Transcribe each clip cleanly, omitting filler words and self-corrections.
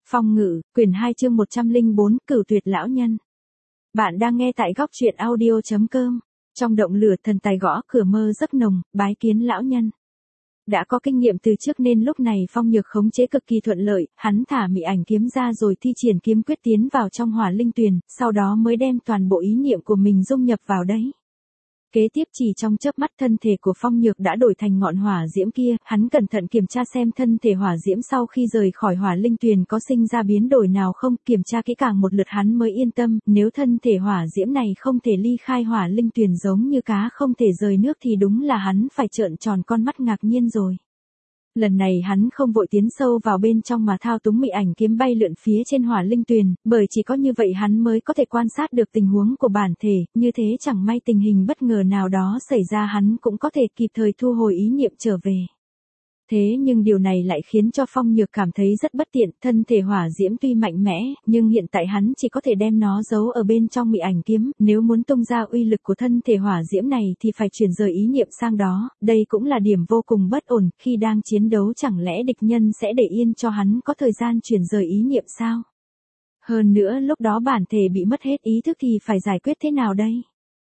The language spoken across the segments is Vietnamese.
Phong Ngự, quyển 2 chương 104, Cửu Tuyệt lão nhân. Bạn đang nghe tại góc truyện audio.com. Trong động lửa thần tài gõ cửa mơ giấc nồng, bái kiến lão nhân. Đã có kinh nghiệm từ trước nên lúc này Phong Nhược khống chế cực kỳ thuận lợi, hắn thả mị ảnh kiếm ra rồi thi triển kiếm quyết tiến vào trong hỏa linh tuyền, sau đó mới đem toàn bộ ý niệm của mình dung nhập vào đấy. Kế tiếp chỉ trong chớp mắt thân thể của Phong Nhược đã đổi thành ngọn hỏa diễm kia, hắn cẩn thận kiểm tra xem thân thể hỏa diễm sau khi rời khỏi hỏa linh tuyền có sinh ra biến đổi nào không, kiểm tra kỹ càng một lượt hắn mới yên tâm, nếu thân thể hỏa diễm này không thể ly khai hỏa linh tuyền giống như cá không thể rời nước thì đúng là hắn phải trợn tròn con mắt ngạc nhiên rồi. Lần này hắn không vội tiến sâu vào bên trong mà thao túng mị ảnh kiếm bay lượn phía trên hỏa linh tuyền, bởi chỉ có như vậy hắn mới có thể quan sát được tình huống của bản thể, như thế chẳng may tình hình bất ngờ nào đó xảy ra hắn cũng có thể kịp thời thu hồi ý niệm trở về. Thế nhưng điều này lại khiến cho Phong Nhược cảm thấy rất bất tiện, thân thể hỏa diễm tuy mạnh mẽ, nhưng hiện tại hắn chỉ có thể đem nó giấu ở bên trong mị ảnh kiếm, nếu muốn tung ra uy lực của thân thể hỏa diễm này thì phải chuyển rời ý niệm sang đó, đây cũng là điểm vô cùng bất ổn, khi đang chiến đấu chẳng lẽ địch nhân sẽ để yên cho hắn có thời gian chuyển rời ý niệm sao? Hơn nữa lúc đó bản thể bị mất hết ý thức thì phải giải quyết thế nào đây?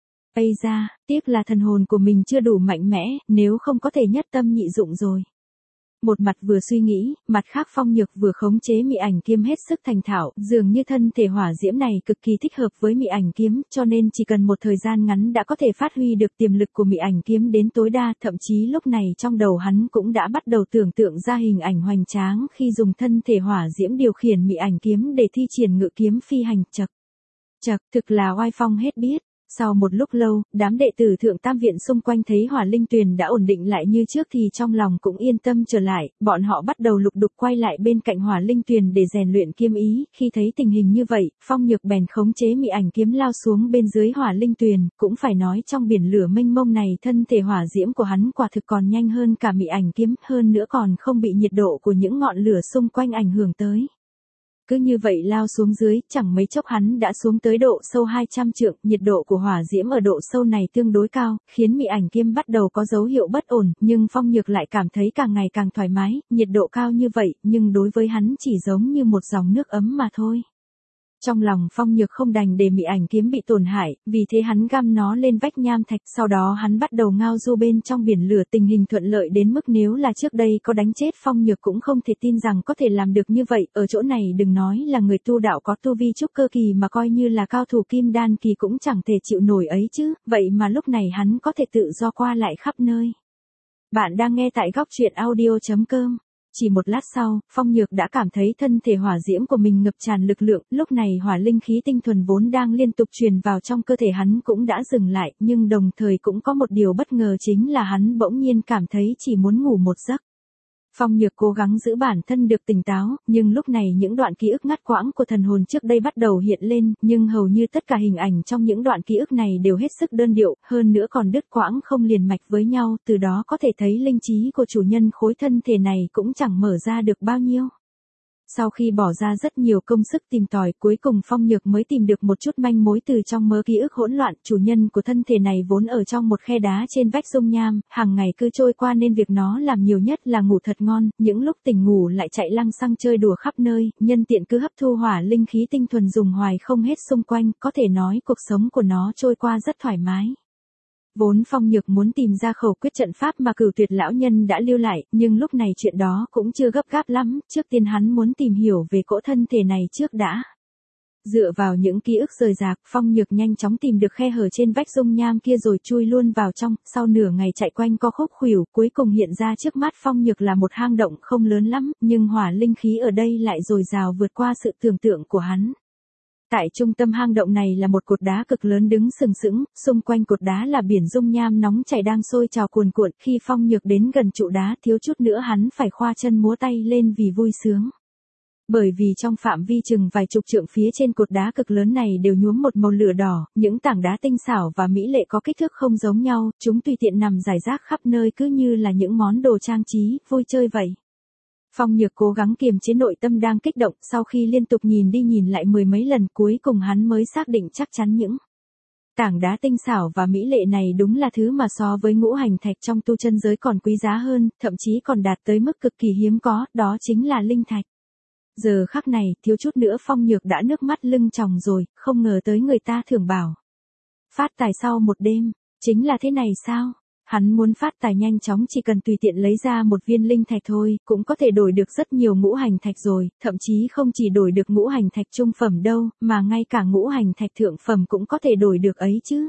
Ây da, tiếc là thần hồn của mình chưa đủ mạnh mẽ, nếu không có thể nhất tâm nhị dụng rồi. Một mặt vừa suy nghĩ, mặt khác Phong Nhược vừa khống chế mị ảnh kiếm hết sức thành thạo, dường như thân thể hỏa diễm này cực kỳ thích hợp với mị ảnh kiếm, cho nên chỉ cần một thời gian ngắn đã có thể phát huy được tiềm lực của mị ảnh kiếm đến tối đa, thậm chí lúc này trong đầu hắn cũng đã bắt đầu tưởng tượng ra hình ảnh hoành tráng khi dùng thân thể hỏa diễm điều khiển mị ảnh kiếm để thi triển ngự kiếm phi hành. Chậc, thực là oai phong hết biết. Sau một lúc lâu, đám đệ tử Thượng Tam Viện xung quanh thấy hỏa linh tuyền đã ổn định lại như trước thì trong lòng cũng yên tâm trở lại, bọn họ bắt đầu lục đục quay lại bên cạnh hỏa linh tuyền để rèn luyện kiếm ý, khi thấy tình hình như vậy, Phong Nhược bèn khống chế mị ảnh kiếm lao xuống bên dưới hỏa linh tuyền, cũng phải nói trong biển lửa mênh mông này thân thể hỏa diễm của hắn quả thực còn nhanh hơn cả mị ảnh kiếm, hơn nữa còn không bị nhiệt độ của những ngọn lửa xung quanh ảnh hưởng tới. Cứ như vậy lao xuống dưới, chẳng mấy chốc hắn đã xuống tới độ sâu 200 trượng, nhiệt độ của hỏa diễm ở độ sâu này tương đối cao, khiến mị ảnh kiếm bắt đầu có dấu hiệu bất ổn, nhưng Phong Nhược lại cảm thấy càng ngày càng thoải mái, nhiệt độ cao như vậy, nhưng đối với hắn chỉ giống như một dòng nước ấm mà thôi. Trong lòng Phong Nhược không đành để mị ảnh kiếm bị tổn hại, vì thế hắn găm nó lên vách nham thạch, sau đó hắn bắt đầu ngao du bên trong biển lửa, tình hình thuận lợi đến mức nếu là trước đây có đánh chết Phong Nhược cũng không thể tin rằng có thể làm được như vậy, ở chỗ này đừng nói là người tu đạo có tu vi trúc cơ kỳ mà coi như là cao thủ kim đan kỳ cũng chẳng thể chịu nổi ấy chứ, vậy mà lúc này hắn có thể tự do qua lại khắp nơi. Bạn đang nghe tại góc truyện audio.com. Chỉ một lát sau, Phong Nhược đã cảm thấy thân thể hỏa diễm của mình ngập tràn lực lượng, lúc này hỏa linh khí tinh thuần vốn đang liên tục truyền vào trong cơ thể hắn cũng đã dừng lại, nhưng đồng thời cũng có một điều bất ngờ chính là hắn bỗng nhiên cảm thấy chỉ muốn ngủ một giấc. Phong Nhược cố gắng giữ bản thân được tỉnh táo, nhưng lúc này những đoạn ký ức ngắt quãng của thần hồn trước đây bắt đầu hiện lên, nhưng hầu như tất cả hình ảnh trong những đoạn ký ức này đều hết sức đơn điệu, hơn nữa còn đứt quãng không liền mạch với nhau, từ đó có thể thấy linh trí của chủ nhân khối thân thể này cũng chẳng mở ra được bao nhiêu. Sau khi bỏ ra rất nhiều công sức tìm tòi, cuối cùng Phong Nhược mới tìm được một chút manh mối từ trong mớ ký ức hỗn loạn, chủ nhân của thân thể này vốn ở trong một khe đá trên vách dung nham, hàng ngày cứ trôi qua nên việc nó làm nhiều nhất là ngủ thật ngon, những lúc tỉnh ngủ lại chạy lăng xăng chơi đùa khắp nơi, nhân tiện cứ hấp thu hỏa linh khí tinh thuần dùng hoài không hết xung quanh, có thể nói cuộc sống của nó trôi qua rất thoải mái. Vốn Phong Nhược muốn tìm ra khẩu quyết trận pháp mà Cửu Tuyệt lão nhân đã lưu lại, nhưng lúc này chuyện đó cũng chưa gấp gáp lắm, trước tiên hắn muốn tìm hiểu về cỗ thân thể này trước đã. Dựa vào những ký ức rời rạc, Phong Nhược nhanh chóng tìm được khe hở trên vách dung nham kia rồi chui luôn vào trong, sau nửa ngày chạy quanh co khúc khuỷu, cuối cùng hiện ra trước mắt Phong Nhược là một hang động không lớn lắm, nhưng hỏa linh khí ở đây lại dồi dào vượt qua sự tưởng tượng của hắn. Tại trung tâm hang động này là một cột đá cực lớn đứng sừng sững, xung quanh cột đá là biển dung nham nóng chảy đang sôi trào cuồn cuộn, khi Phong Nhược đến gần trụ đá thiếu chút nữa hắn phải khoa chân múa tay lên vì vui sướng. Bởi vì trong phạm vi chừng vài chục trượng phía trên cột đá cực lớn này đều nhuốm một màu lửa đỏ, những tảng đá tinh xảo và mỹ lệ có kích thước không giống nhau, chúng tùy tiện nằm rải rác khắp nơi cứ như là những món đồ trang trí, vui chơi vậy. Phong Nhược cố gắng kiềm chế nội tâm đang kích động, sau khi liên tục nhìn đi nhìn lại mười mấy lần cuối cùng hắn mới xác định chắc chắn những tảng đá tinh xảo và mỹ lệ này đúng là thứ mà so với ngũ hành thạch trong tu chân giới còn quý giá hơn, thậm chí còn đạt tới mức cực kỳ hiếm có, đó chính là linh thạch. Giờ khắc này, thiếu chút nữa Phong Nhược đã nước mắt lưng tròng rồi, không ngờ tới người ta thường bảo. Phát tài sau một đêm, chính là thế này sao? Hắn muốn phát tài nhanh chóng chỉ cần tùy tiện lấy ra một viên linh thạch thôi, cũng có thể đổi được rất nhiều ngũ hành thạch rồi, thậm chí không chỉ đổi được ngũ hành thạch trung phẩm đâu, mà ngay cả ngũ hành thạch thượng phẩm cũng có thể đổi được ấy chứ.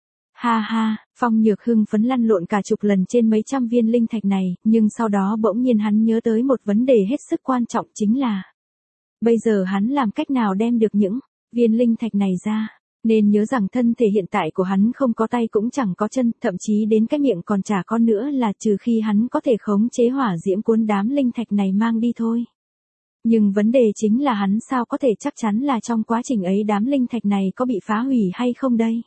Ha ha, Phong Nhược hưng phấn lăn lộn cả chục lần trên mấy trăm viên linh thạch này, nhưng sau đó bỗng nhiên hắn nhớ tới một vấn đề hết sức quan trọng chính là bây giờ hắn làm cách nào đem được những viên linh thạch này ra. Nên nhớ rằng thân thể hiện tại của hắn không có tay cũng chẳng có chân, thậm chí đến cái miệng còn chả con nữa là trừ khi hắn có thể khống chế hỏa diễm cuốn đám linh thạch này mang đi thôi. Nhưng vấn đề chính là hắn sao có thể chắc chắn là trong quá trình ấy đám linh thạch này có bị phá hủy hay không đây?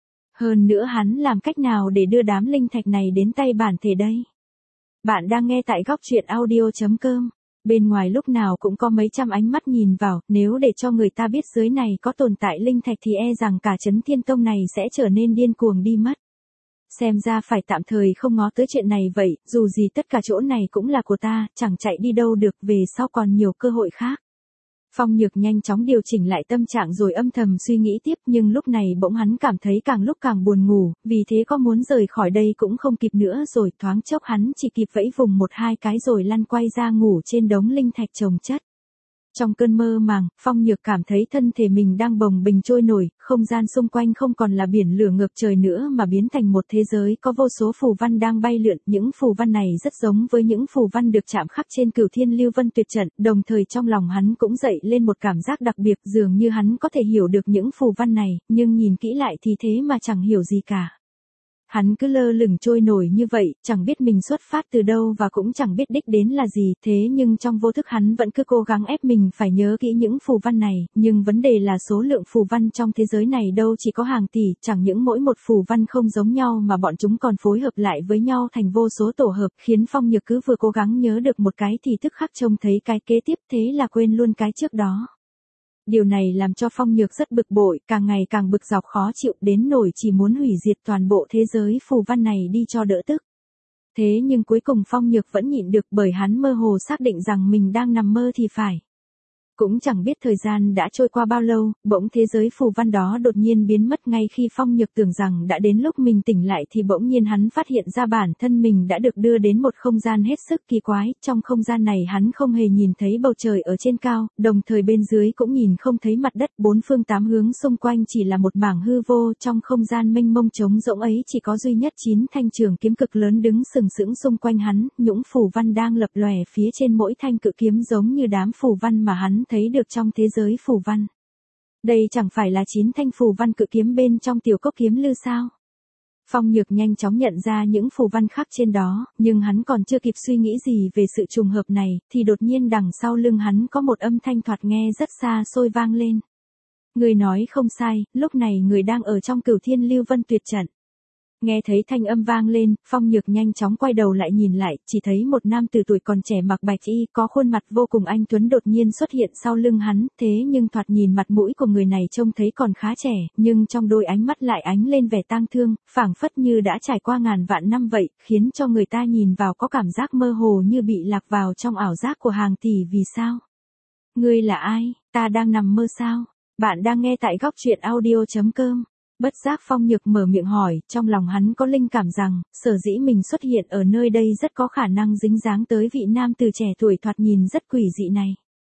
Hơn nữa hắn làm cách nào để đưa đám linh thạch này đến tay bản thể đây? Bạn đang nghe tại góc truyện audio.com. Bên ngoài lúc nào cũng có mấy trăm ánh mắt nhìn vào, nếu để cho người ta biết dưới này có tồn tại linh thạch thì e rằng cả Trấn Thiên Tông này sẽ trở nên điên cuồng đi mất. Xem ra phải tạm thời không ngó tới chuyện này vậy, dù gì tất cả chỗ này cũng là của ta, chẳng chạy đi đâu được, về sau còn nhiều cơ hội khác. Phong Nhược nhanh chóng điều chỉnh lại tâm trạng rồi âm thầm suy nghĩ tiếp, nhưng lúc này bỗng hắn cảm thấy càng lúc càng buồn ngủ, vì thế có muốn rời khỏi đây cũng không kịp nữa rồi, thoáng chốc hắn chỉ kịp vẫy vùng một hai cái rồi lăn quay ra ngủ trên đống linh thạch chồng chất. Trong cơn mơ màng, Phong Nhược cảm thấy thân thể mình đang bồng bềnh trôi nổi, không gian xung quanh không còn là biển lửa ngập trời nữa mà biến thành một thế giới có vô số phù văn đang bay lượn, những phù văn này rất giống với những phù văn được chạm khắc trên Cửu Thiên Lưu Vân Tuyệt Trận, đồng thời trong lòng hắn cũng dậy lên một cảm giác đặc biệt, dường như hắn có thể hiểu được những phù văn này, nhưng nhìn kỹ lại thì thế mà chẳng hiểu gì cả. Hắn cứ lơ lửng trôi nổi như vậy, chẳng biết mình xuất phát từ đâu và cũng chẳng biết đích đến là gì, thế nhưng trong vô thức hắn vẫn cứ cố gắng ép mình phải nhớ kỹ những phù văn này, nhưng vấn đề là số lượng phù văn trong thế giới này đâu chỉ có hàng tỷ, chẳng những mỗi một phù văn không giống nhau mà bọn chúng còn phối hợp lại với nhau thành vô số tổ hợp, khiến Phong Nhược cứ vừa cố gắng nhớ được một cái thì tức khắc trông thấy cái kế tiếp, thế là quên luôn cái trước đó. Điều này làm cho Phong Nhược rất bực bội, càng ngày càng bực dọc khó chịu đến nỗi chỉ muốn hủy diệt toàn bộ thế giới phù văn này đi cho đỡ tức. Thế nhưng cuối cùng Phong Nhược vẫn nhịn được bởi hắn mơ hồ xác định rằng mình đang nằm mơ thì phải. Cũng chẳng biết thời gian đã trôi qua bao lâu, bỗng thế giới phù văn đó đột nhiên biến mất. Ngay khi Phong Nhược tưởng rằng đã đến lúc mình tỉnh lại thì bỗng nhiên hắn phát hiện ra bản thân mình đã được đưa đến một không gian hết sức kỳ quái. Trong không gian này hắn không hề nhìn thấy bầu trời ở trên cao, đồng thời bên dưới cũng nhìn không thấy mặt đất, bốn phương tám hướng xung quanh chỉ là một mảng hư vô. Trong không gian mênh mông trống rỗng ấy chỉ có duy nhất 9 thanh trường kiếm cực lớn đứng sừng sững xung quanh hắn, những phù văn đang lập lòe phía trên mỗi thanh cự kiếm giống như đám phù văn mà hắn thấy được trong thế giới phù văn. Đây chẳng phải là 9 thanh phù văn cự kiếm bên trong tiểu cốc kiếm lư sao? Phong Nhược nhanh chóng nhận ra những phù văn khác trên đó, nhưng hắn còn chưa kịp suy nghĩ gì về sự trùng hợp này, thì đột nhiên đằng sau lưng hắn có một âm thanh thoạt nghe rất xa xôi vang lên. Người nói không sai, lúc này người đang ở trong Cửu Thiên Lưu Vân Tuyệt Trận. Nghe thấy thanh âm vang lên, Phong Nhược nhanh chóng quay đầu lại nhìn lại, chỉ thấy một nam tử tuổi còn trẻ mặc bạch y, có khuôn mặt vô cùng anh tuấn đột nhiên xuất hiện sau lưng hắn, thế nhưng thoạt nhìn mặt mũi của người này trông thấy còn khá trẻ, nhưng trong đôi ánh mắt lại ánh lên vẻ tang thương, phảng phất như đã trải qua ngàn vạn năm vậy, khiến cho người ta nhìn vào có cảm giác mơ hồ như bị lạc vào trong ảo giác của hàng tỷ vì sao. Ngươi là ai, ta đang nằm mơ sao? Bạn đang nghe tại góc truyện audio.com. Bất giác Phong Nhược mở miệng hỏi, trong lòng hắn có linh cảm rằng, sở dĩ mình xuất hiện ở nơi đây rất có khả năng dính dáng tới vị nam từ trẻ tuổi thoạt nhìn rất quỷ dị này.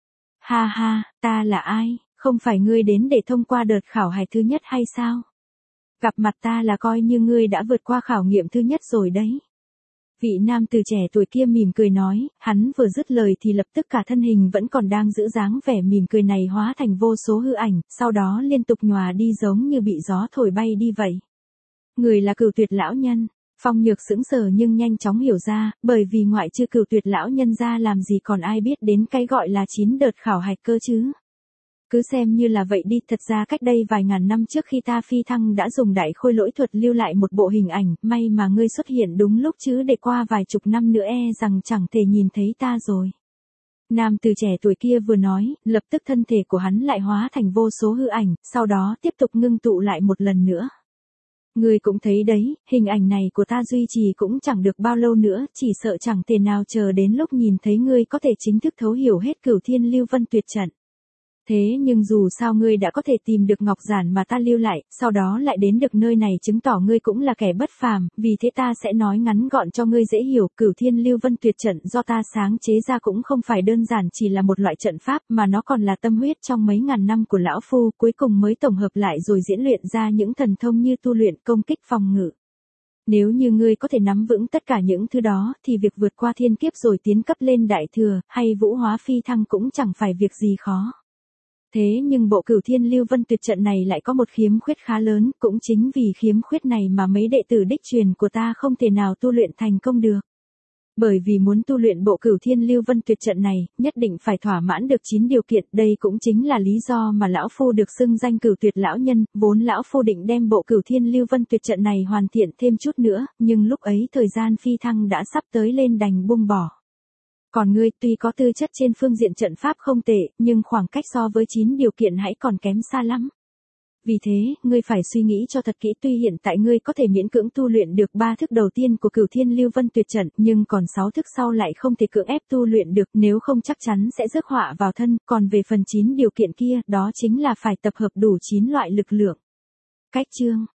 Ha ha, ta là ai, không phải ngươi đến để thông qua đợt khảo hạch thứ nhất hay sao? Gặp mặt ta là coi như ngươi đã vượt qua khảo nghiệm thứ nhất rồi đấy. Vị nam từ trẻ tuổi kia mỉm cười nói, hắn vừa dứt lời thì lập tức cả thân hình vẫn còn đang giữ dáng vẻ mỉm cười này hóa thành vô số hư ảnh, sau đó liên tục nhòa đi giống như bị gió thổi bay đi vậy. Người là Cửu Tuyệt lão nhân. Phong Nhược sững sờ nhưng nhanh chóng hiểu ra, bởi vì ngoại trừ Cửu Tuyệt lão nhân ra làm gì còn ai biết đến cái gọi là 9 đợt khảo hạch cơ chứ. Cứ xem như là vậy đi, thật ra cách đây vài ngàn năm trước khi ta phi thăng đã dùng đại khôi lỗi thuật lưu lại một bộ hình ảnh, may mà ngươi xuất hiện đúng lúc chứ để qua vài chục năm nữa e rằng chẳng thể nhìn thấy ta rồi. Nam từ trẻ tuổi kia vừa nói, lập tức thân thể của hắn lại hóa thành vô số hư ảnh, sau đó tiếp tục ngưng tụ lại một lần nữa. Ngươi cũng thấy đấy, hình ảnh này của ta duy trì cũng chẳng được bao lâu nữa, chỉ sợ chẳng thể nào chờ đến lúc nhìn thấy ngươi có thể chính thức thấu hiểu hết Cửu Thiên Lưu Vân Tuyệt trận. Thế nhưng dù sao ngươi đã có thể tìm được ngọc giản mà ta lưu lại, sau đó lại đến được nơi này chứng tỏ ngươi cũng là kẻ bất phàm, vì thế ta sẽ nói ngắn gọn cho ngươi dễ hiểu, Cửu Thiên Lưu Vân Tuyệt trận do ta sáng chế ra cũng không phải đơn giản chỉ là một loại trận pháp mà nó còn là tâm huyết trong mấy ngàn năm của lão phu, cuối cùng mới tổng hợp lại rồi diễn luyện ra những thần thông như tu luyện, công kích, phòng ngự. Nếu như ngươi có thể nắm vững tất cả những thứ đó, thì việc vượt qua thiên kiếp rồi tiến cấp lên đại thừa, hay vũ hóa phi thăng cũng chẳng phải việc gì khó. Thế nhưng bộ Cửu Thiên Lưu Vân Tuyệt trận này lại có một khiếm khuyết khá lớn, cũng chính vì khiếm khuyết này mà mấy đệ tử đích truyền của ta không thể nào tu luyện thành công được. Bởi vì muốn tu luyện bộ Cửu Thiên Lưu Vân Tuyệt trận này, nhất định phải thỏa mãn được 9 điều kiện, đây cũng chính là lý do mà lão phu được xưng danh Cửu Tuyệt lão nhân, vốn lão phu định đem bộ Cửu Thiên Lưu Vân Tuyệt trận này hoàn thiện thêm chút nữa, nhưng lúc ấy thời gian phi thăng đã sắp tới lên đành buông bỏ. Còn ngươi tuy có tư chất trên phương diện trận pháp không tệ, nhưng khoảng cách so với 9 điều kiện hãy còn kém xa lắm. Vì thế, ngươi phải suy nghĩ cho thật kỹ, tuy hiện tại ngươi có thể miễn cưỡng tu luyện được 3 thức đầu tiên của Cửu Thiên Lưu Vân Tuyệt trận, nhưng còn 6 thức sau lại không thể cưỡng ép tu luyện được, nếu không chắc chắn sẽ rước họa vào thân, còn về phần 9 điều kiện kia, đó chính là phải tập hợp đủ 9 loại lực lượng. Cách chương